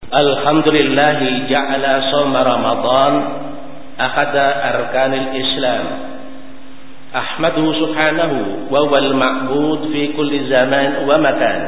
Alhamdulillahi ja'ala shawma Ramadan ahada arkanil Islam. Ahmaduhu subhanahu wa wal ma'bud fi kulli zaman wa makan.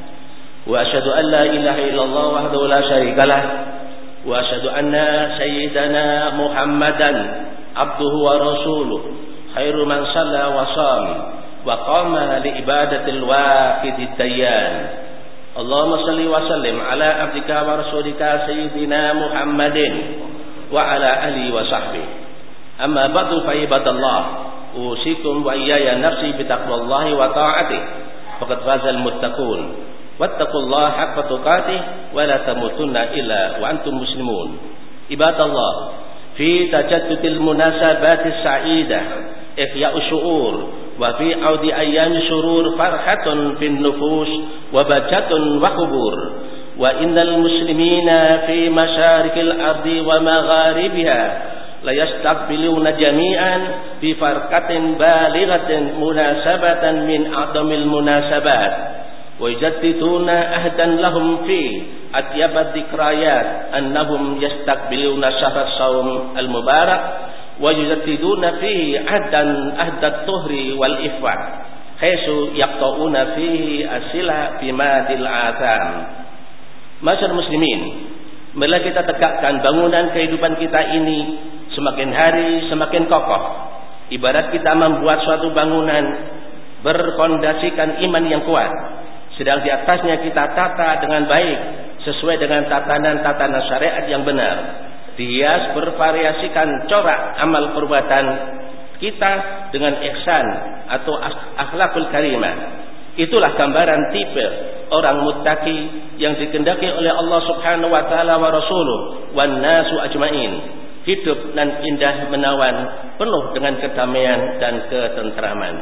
Wa asyhadu an la ilaha illallah wahdahu la syarikalah. Wa asyhadu anna sayyidana Muhammadan abduhu wa rasuluh khairu man shalla wa sham wa qama li ibadatil waqidid dayyan. Allahumma salli wa sallim ala abdika wa rasulika sayyidina Muhammadin wa ala alihi wa sahbihi. Amma ba'du fa ibadallah, usikum wa iyaya nafsi bi taqwallahi wa ta'atihi. Faqad fazal muttaqun. Wattaqullaha haqqa tuqatih wa la tamutunna illa wa antum muslimun. Ibadallah, fi tajaddudil munasabatis sa'idah ihya'u syu'ur wa fi audi ayyami surur farhatun fin nufus wa bajatun wa qubur wa innal muslimina fi masyarikil ardi wa magharibiha la yastaqbiluna jami'an fi farqatin balighatin munasabatan min a'damil munasabat wa yajaddiduna ahdan lahum fi atyabat dzikrayat annahum yastaqbiluna syahr shaum al mubarak wa yujaddiduna fihi ahdat tuhri wal ifwa haitsu yaqta'una fihi asila bimadil atham. Masyarakat muslimin, marilah kita tegakkan bangunan kehidupan kita ini semakin hari semakin kokoh. Ibarat kita membuat suatu bangunan berfondasikan iman yang kuat, sedang di atasnya kita tata dengan baik sesuai dengan tatanan syariat yang benar. Dihias bervariasikan corak amal perbuatan kita dengan ihsan atau akhlakul karimah. Itulah gambaran tipe orang muttaqi yang dikehendaki oleh Allah Subhanahu wa taala wa rasuluh wan nasu ajmain. Hidup dan indah menawan, penuh dengan kedamaian dan ketentraman.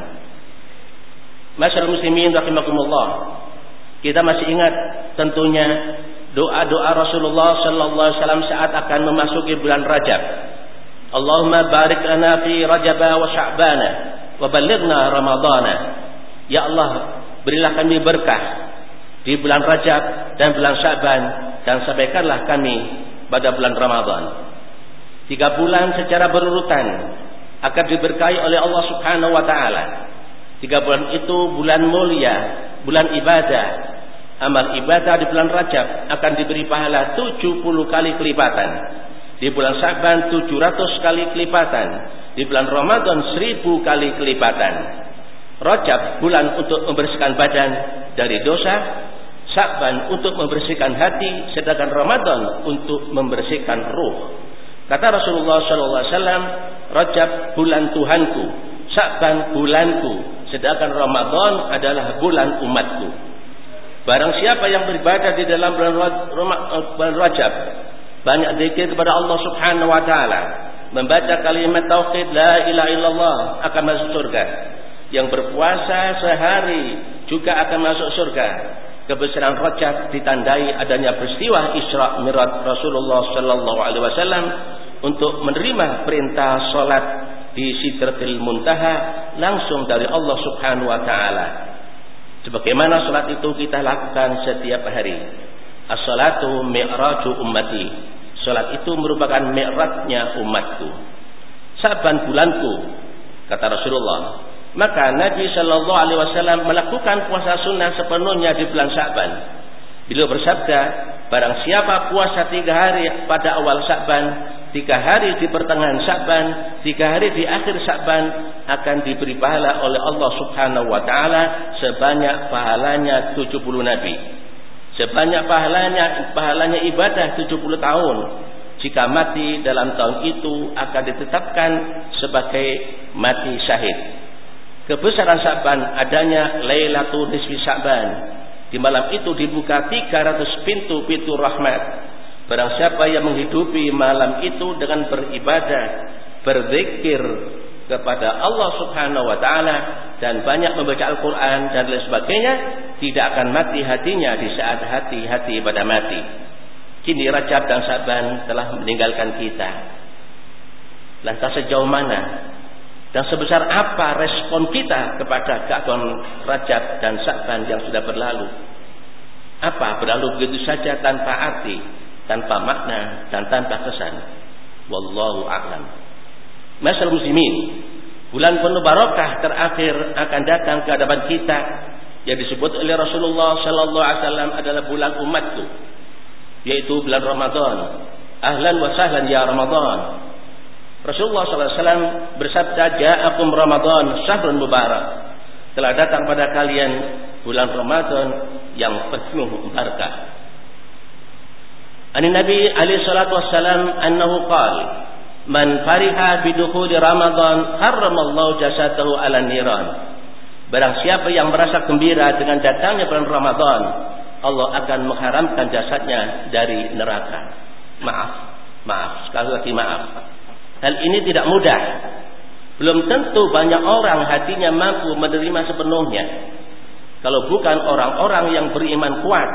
Masyaallah muslimin rahimakumullah. Kita masih ingat tentunya doa-doa Rasulullah sallallahu alaihi wasallam saat akan memasuki bulan Rajab. Allahumma barik lana fi Rajab wa Sya'ban wa ballighna Ramadana. Ya Allah, berilah kami berkah di bulan Rajab dan bulan Sya'ban dan sampaikanlah kami pada bulan Ramadan. 3 bulan secara berurutan akan diberkahi oleh Allah Subhanahu wa taala. 3 bulan itu bulan mulia, bulan ibadah. Amal ibadah di bulan Rajab akan diberi pahala 70 kali kelipatan. Di bulan Sya'ban 700 kali kelipatan. Di bulan Ramadan 1000 kali kelipatan. Rajab bulan untuk membersihkan badan dari dosa, Sya'ban untuk membersihkan hati, sedangkan Ramadan untuk membersihkan ruh. Kata Rasulullah SAW, Rajab bulan Tuhanku, Sya'ban bulanku, sedangkan Ramadan adalah bulan umatku. Barang siapa yang beribadah di dalam bulan Rajab, banyak zikir kepada Allah Subhanahu wa taala, membaca kalimat tauhid la ilaha illallah, akan masuk surga. Yang berpuasa sehari juga akan masuk surga. Kebesaran Rajab ditandai adanya peristiwa Isra Mi'raj Rasulullah sallallahu alaihi wasallam untuk menerima perintah salat di Sidratil Muntaha langsung dari Allah Subhanahu wa taala. Sebagaimana salat itu kita lakukan setiap hari. As-salatu mi'raju ummati. Salat itu merupakan mi'rajnya umatku. Sya'ban bulanku, kata Rasulullah. Maka Nabi sallallahu alaihi wasallam melakukan puasa sunnah sepenuhnya di bulan Sya'ban. Beliau bersabda, barang siapa puasa 3 hari pada awal Sya'ban, 3 hari di pertengahan Sya'ban, 3 hari di akhir Sya'ban, akan diberi pahala oleh Allah Subhanahu wa taala sebanyak pahalanya 70 nabi. Sebanyak pahalanya ibadah 70 tahun. Jika mati dalam tahun itu akan ditetapkan sebagai mati syahid. Kebesaran Sya'ban adanya Lailatul Nisfi Sya'ban. Di malam itu dibuka 300 pintu-pintu rahmat. Barang siapa yang menghidupi malam itu dengan beribadah, berzikir kepada Allah Subhanahu wa taala dan banyak membaca Al-Qur'an dan lain sebagainya, tidak akan mati hatinya di saat hati pada mati. Kini Rajab dan Sya'ban telah meninggalkan kita. Lantas sejauh mana dan sebesar apa respon kita kepada keagungan Rajab dan Sya'ban yang sudah berlalu? Apa berlalu begitu saja tanpa arti? tanpa makna dan tanpa kesan. Wallahu a'lam. Masyaallah muslimin, bulan penuh barakah terakhir akan datang ke hadapan kita yang disebut oleh Rasulullah sallallahu alaihi wasallam adalah bulan umatku, yaitu bulan Ramadan. Ahlan wa sahlan ya Ramadan. Rasulullah sallallahu alaihi wasallam bersabda, "Ja'akum Ramadan syahrun mubarak." Telah datang pada kalian bulan Ramadan yang penuh barakah. An Nabi alaihi salatu wassalam annahu qala, "Man fariha bidukhuli Ramadan harramallahu jasadahu 'alan niran." Barang siapa yang merasa gembira dengan datangnya bulan Ramadan, Allah akan mengharamkan jasadnya dari neraka. Maaf, sekali lagi maaf. Hal ini tidak mudah. Belum tentu banyak orang hatinya mampu menerima sepenuhnya. Kalau bukan orang-orang yang beriman kuat,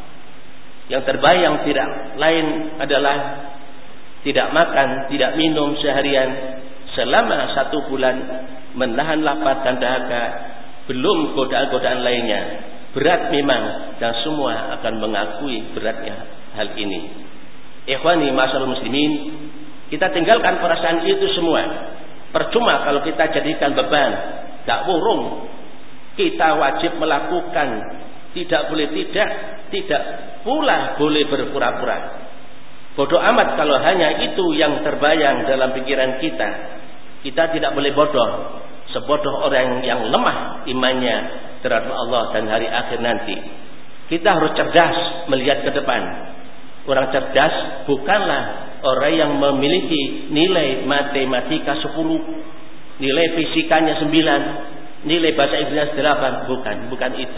yang terbayang tidak lain adalah tidak makan, tidak minum seharian selama 1 bulan, menahan lapar dan dahaga, belum godaan-godaan lainnya. Berat memang, dan semua akan mengakui beratnya hal ini. Ikhwani ma'asyiral muslimin, kita tinggalkan perasaan itu semua. Percuma kalau kita jadikan beban, tak burung. Kita wajib melakukan, tidak boleh tidak pula boleh berpura-pura. Bodoh amat kalau hanya itu yang terbayang dalam pikiran kita. Kita tidak boleh bodoh, sebodoh orang yang lemah imannya terhadap Allah dan hari akhir nanti. Kita harus cerdas melihat ke depan. Orang cerdas bukanlah orang yang memiliki nilai matematika 10, nilai fisikanya 9, nilai bahasa Inggris 8, bukan itu.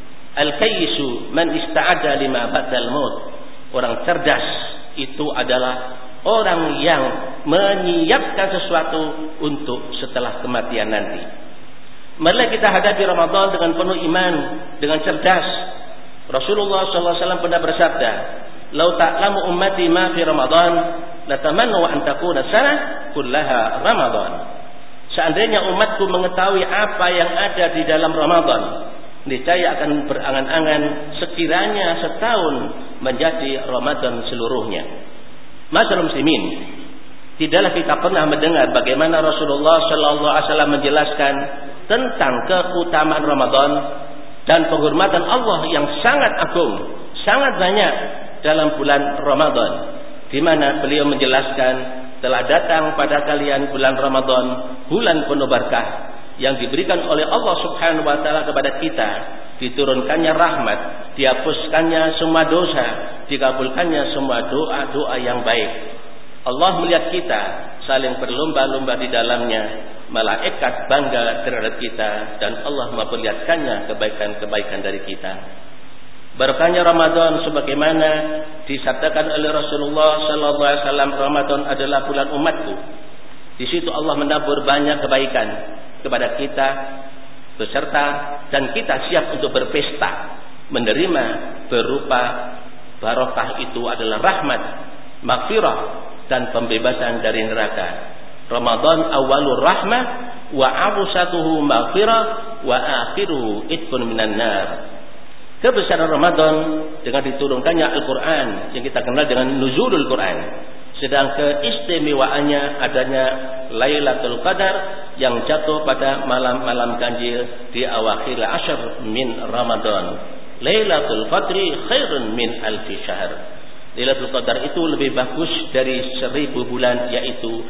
Al-kayyisu man ista'ada lima ba'dal maut. Orang cerdas itu adalah orang yang menyiapkan sesuatu untuk setelah kematian nanti. Marilah kita hadapi Ramadan dengan penuh iman, dengan cerdas. Rasulullah SAW pernah bersabda, "Lau ta'lamu ummati ma fi Ramadan, latamannu an takuna sanah kullaha Ramadan." Seandainya umatku mengetahui apa yang ada di dalam Ramadan, niscaya akan berangan-angan sekiranya setahun menjadi Ramadan seluruhnya. Masyaallah muslimin, tidaklah kita pernah mendengar bagaimana Rasulullah sallallahu alaihi wasallam menjelaskan tentang keutamaan Ramadan dan penghormatan Allah yang sangat agung, sangat banyak dalam bulan Ramadan, di mana beliau menjelaskan telah datang pada kalian bulan Ramadan, bulan penuh berkah yang diberikan oleh Allah Subhanahu wa taala kepada kita, diturunkannya rahmat, dihapuskannya semua dosa, dikabulkannya semua doa-doa yang baik. Allah melihat kita saling berlomba-lomba di dalamnya, malaikat bangga terhadap kita, dan Allah memperlihatkannya kebaikan-kebaikan dari kita. Berkahnya Ramadan sebagaimana disabdakan oleh Rasulullah sallallahu alaihi wasallam, Ramadan adalah bulan umatku. Di situ Allah menabur banyak kebaikan kepada kita beserta, dan kita siap untuk berpesta menerima berupa barokah itu adalah rahmat, maghfirah, dan pembebasan dari neraka. Ramadan awalur rahmah wa awsatuhu maghfirah wa akhiruhu itqun minan nar. Kebesaran Ramadan dengan diturunkannya Al-Quran yang kita kenal dengan nuzulul Quran, sedang keistimewaannya adanya Lailatul Qadar yang jatuh pada malam-malam ganjil di awakhir asyr min Ramadan. Lailatul Qadri khairun min alfi syahr. Lailatul Qadar itu lebih bagus dari 1000 bulan, yaitu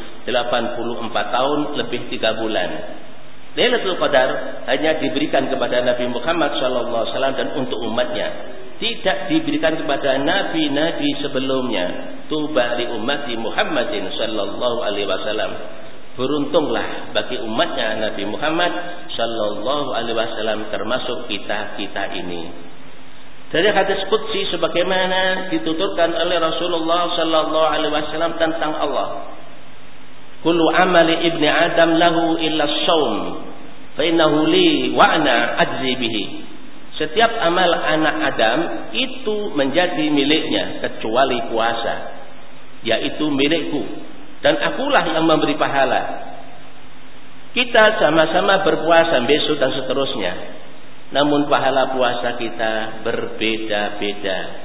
84 tahun lebih 3 bulan. Lailatul Qadar hanya diberikan kepada Nabi Muhammad SAW dan untuk umatnya, tidak diberikan kepada nabi-nabi sebelumnya. Tuba li ummati Muhammadin sallallahu alaihi wasallam. Beruntunglah bagi umatnya Nabi Muhammad sallallahu alaihi wasallam, termasuk kita ini. Dari hadis qudsi sebagaimana dituturkan oleh Rasulullah sallallahu alaihi wasallam tentang Allah, kullu amali ibni Adam lahu illa shaum fa innahu li wa ana ajzi bihi. Setiap amal anak Adam itu menjadi miliknya kecuali puasa, yaitu milikku, dan akulah yang memberi pahala. Kita sama-sama berpuasa besok dan seterusnya, namun pahala puasa kita berbeda-beda.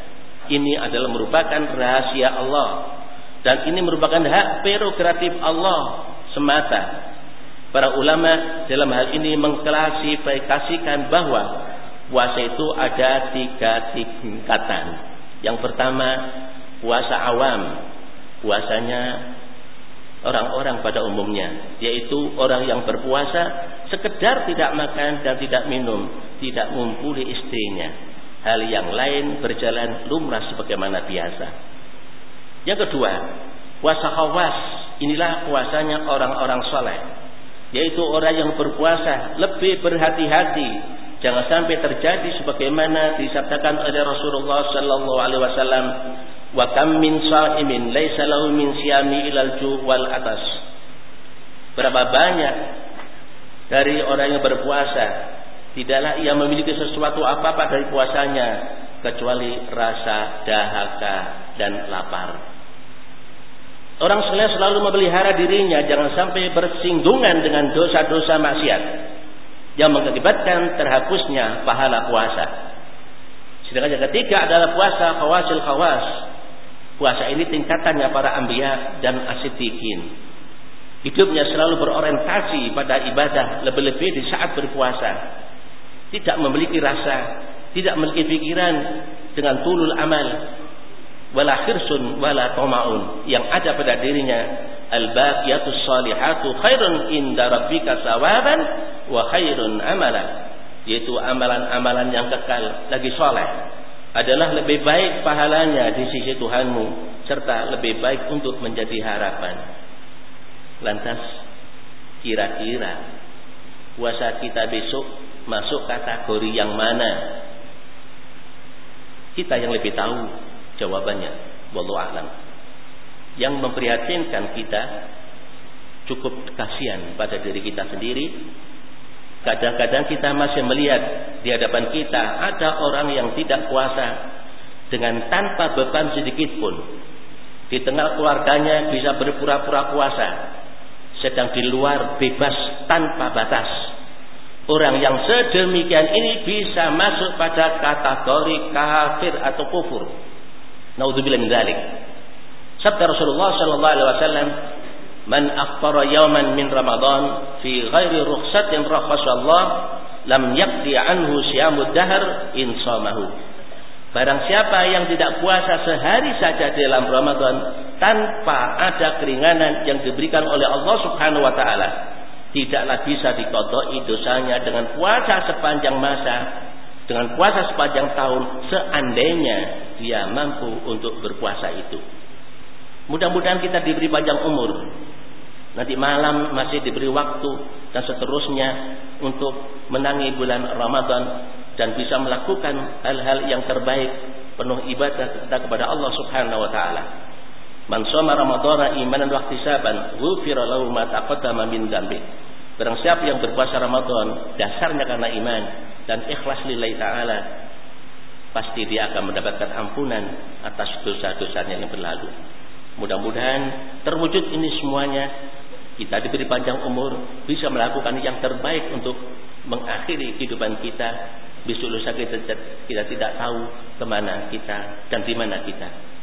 ini adalah merupakan rahasia Allah dan ini merupakan hak prerogatif Allah semata. Para ulama dalam hal ini mengklasifikasikan bahwa puasa itu ada 3 tingkatan. Yang pertama, puasa awam, puasanya orang-orang pada umumnya, yaitu orang yang berpuasa sekedar tidak makan dan tidak minum, tidak ngumpuli istrinya. Hal yang lain berjalan lumrah sebagaimana biasa. Yang kedua, puasa khawas. Inilah puasanya orang-orang saleh, yaitu orang yang berpuasa lebih berhati-hati. Jangan sampai terjadi sebagaimana disabdakan oleh Rasulullah sallallahu alaihi wasallam, wa kam min sha'imin laisa lahu min siyami ilal ju' wal atas. Berapa banyak dari orang yang berpuasa tidaklah ia memiliki sesuatu apa-apa dari puasanya kecuali rasa dahaga dan lapar. Orang saleh selalu memelihara dirinya jangan sampai bersinggungan dengan dosa-dosa maksiat yang mengakibatkan terhapusnya pahala puasa. Sedangkan yang ketiga adalah puasa khawasil khawas. Puasa ini tingkatannya para anbiya dan as-siddiqin. Hidupnya selalu berorientasi pada ibadah, lebih-lebih di saat berpuasa. Tidak memiliki rasa, tidak memiliki pikiran dengan tulul amal, wala khirsun wala toma'un. Yang ada pada dirinya al-baqiyatus salihatu khairun inda rabbika sawaban wa khairun amala, yaitu amalan-amalan yang kekal lagi soleh adalah lebih baik pahalanya di sisi Tuhanmu serta lebih baik untuk menjadi harapan. Lantas kira-kira puasa kita besok masuk kategori yang mana? Kita yang lebih tahu jawabannya, wallahu a'lam. Yang memprihatinkan kita, cukup kasihan pada diri kita sendiri. Kadang-kadang kita masih melihat di hadapan kita ada orang yang tidak puasa dengan tanpa beban sedikit pun. Di tengah keluarganya bisa berpura-pura puasa, sedang di luar bebas tanpa batas. Orang yang sedemikian ini bisa masuk pada kategori kafir atau kufur. Naudzubillah min dzalik. Sabda Rasulullah sallallahu alaihi wasallam, "Man aftara yawman min Ramadan fi ghairi rukhsatin rakhsasallah lam yaqdi anhu siyamud dahr in shamahu." Barang siapa yang tidak puasa sehari saja dalam Ramadan tanpa ada keringanan yang diberikan oleh Allah Subhanahu wa taala, tidaklah bisa diqadai dosanya dengan puasa sepanjang masa, dengan puasa sepanjang tahun seandainya dia mampu untuk berpuasa itu. Mudah-mudahan kita diberi panjang umur. Nanti malam masih diberi waktu dan seterusnya untuk menangi bulan Ramadan dan bisa melakukan hal-hal yang terbaik, penuh ibadah kita kepada Allah Subhanahu wa taala. Man shoma ramadhana imanan wa ihtisaban, ghufira lahu ma taqaddama min dzambi. Barang siapa yang berpuasa Ramadan dasarnya karena iman dan ikhlas lillahi taala, pasti dia akan mendapatkan ampunan atas dosa-dosanya yang berlalu. Mudah-mudahan terwujud ini semuanya. Kita diberi panjang umur, bisa melakukan yang terbaik untuk mengakhiri kehidupan kita. Besok lusa kita tidak tahu kemana kita dan di mana kita.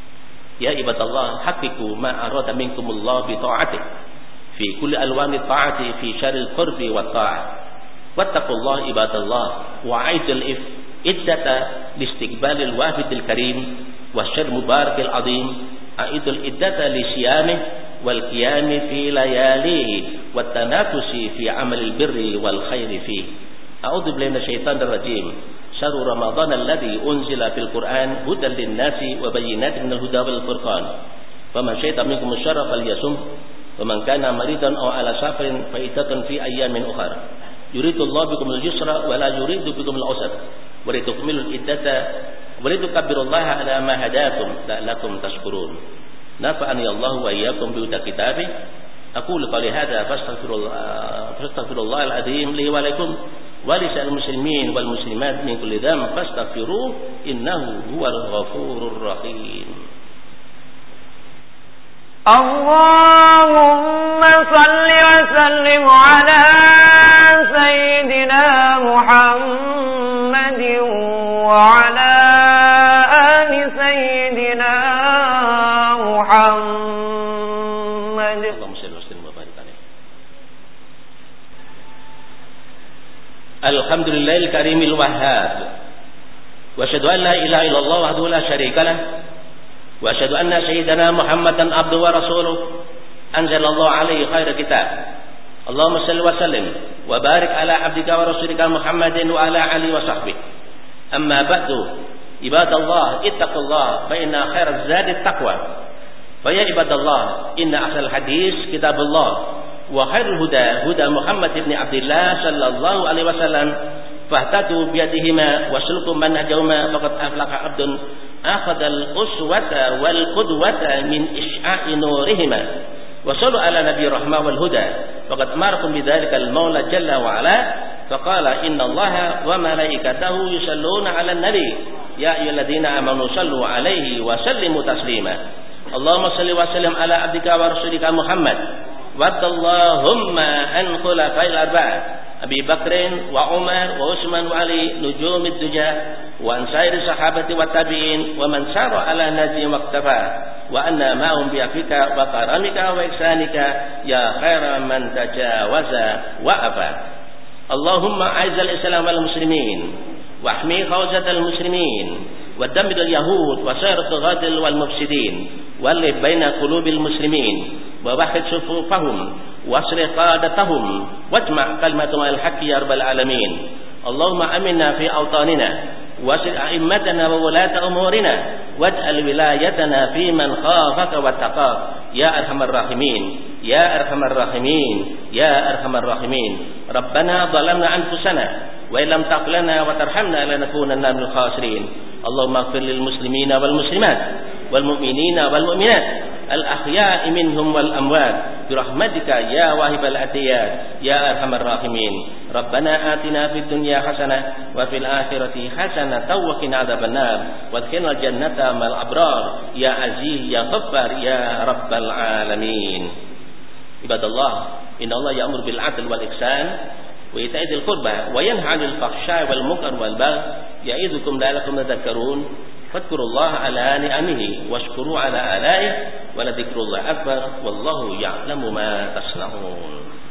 Ya ibadallah, haqiqu ma arada minkumullah bi ta'atih fi kulli alwani ta'ati fi syaril qurbi wa ta'ah. Wattaqullah ibadallah wa aidul iddata listiqbalil wafidil karim wa syar mubarakil azim. Aidul iddata li siyamih wal qiyami fi layalihi wat tanatusi fi amalil birri wal khairi fi. A'udzu billahi minasyaitonir rajim. Syahrul Ramadan alladzi unzila fil Qur'an hudan lin-nasi wa bayyinatin minal huda wal furqan. Faman syahida minkum asy-syahra falyasum wa man kana maridan aw ala safarin fa iddatun fi ayyamin ukhra. Yuridullahu bikumul yusra wa la yuridu bikumul usra. Wa litukmilul iddata wa litukabbirullaha ala ma hadakum la'allakum tashkurun. Nafa'ani Allah wa iyyakum bi kitabih. Aqulu qali hadza fastaghfirullahal azim li wa lakum wa lisal muslimin wal muslimat min kulli dzamb fastaghfiruhu innahu huwal ghafurur rahim. Allahumma salli wa sallim ala sayyidina Muhammadin wa ala ali sayyidina محمد. اللهم صل وسلم وبارك عليه. Alhamdulillahil karimil wahhab. Wa asyhadu an la ilaha illallah wahdahu la syarikalah. Wa asyhadu anna sayyidana Muhammadan abduhu wa rasuluh. Anzalallahu alaihi khairal kitab. Allahumma shalli wa sallim wa barik ala abdika wa rasulika Muhammadin wa ala alihi wa sahbihi. Amma ba'du. Ibadallah ittaqullah fa inna khairaz zadi taqwa. Fa ya ibadallah inna ahsanal hadis kitabullah wa khairul huda huda Muhammad ibn Abdullah sallallahu alaihi wasallam fahtadu biyadihima wa sulku manhajahuma faqad aflaha abdun akhadal uswata wal qudwata min isha'i nurihima wa sallu ala nabi rahmah wal huda faqad amarakum bidzalika al maula jalla wa ala faqala inna allaha wa malaikatahu yusalluna ala nabi ya ayyuhalladzina amanu sallu alaihi wa sallimu taslima. Allahumma salli wa sallim ala abdika wa rasulika Muhammad waddallahumma an khulafa'il arba'a Abi Bakrin wa Umar wa Utsman wa Ali nujumid duja wa an sairi sahabati wa tabi'in wa man sara ala nahji waqtafa wa anna ma'hum bi afika wa karamika wa ihsanika ya khaira man tajawaza wa afa. Allahumma a'izzal islam wal muslimin واحمي خوزة المسلمين ودمر اليهود وسائر الطغاة والمفسدين والف بين قلوب المسلمين ووحد صفوفهم واصلح قادتهم واجمع كلمتهم على الحق يا رب العالمين. اللهم امنا في اوطاننا واصل ائمتنا وولاة امورنا واجعل ولايتنا في من خافك واتقاك يا ارحم الراحمين يا ارحم الراحمين يا ارحم الراحمين. ربنا ظلمنا انفسنا وإن لم تغفر لنا وترحمنا لنكونن من الخاسرين. اللهم اغفر للمسلمين والمسلمات والمؤمنين والمؤمنات الأحياء منهم والأموات برحمتك يا واهب العطيات يا أرحم الراحمين. ربنا آتنا في الدنيا حسنة وفي الآخرة حسنة وقنا عذاب النار وادخلنا الجنة مع الأبرار يا عزيز يا غفار يا رب العالمين. عباد الله إن الله يأمر بالعدل والإحسان وإيتاء ذي القربى وينهى عن الفحشاء والمنكر والبغي يعظكم لعلكم تذكرون فاذكروا الله على نعمه واشكروا على آلائه ولذكر الله أكبر والله يعلم ما تصنعون.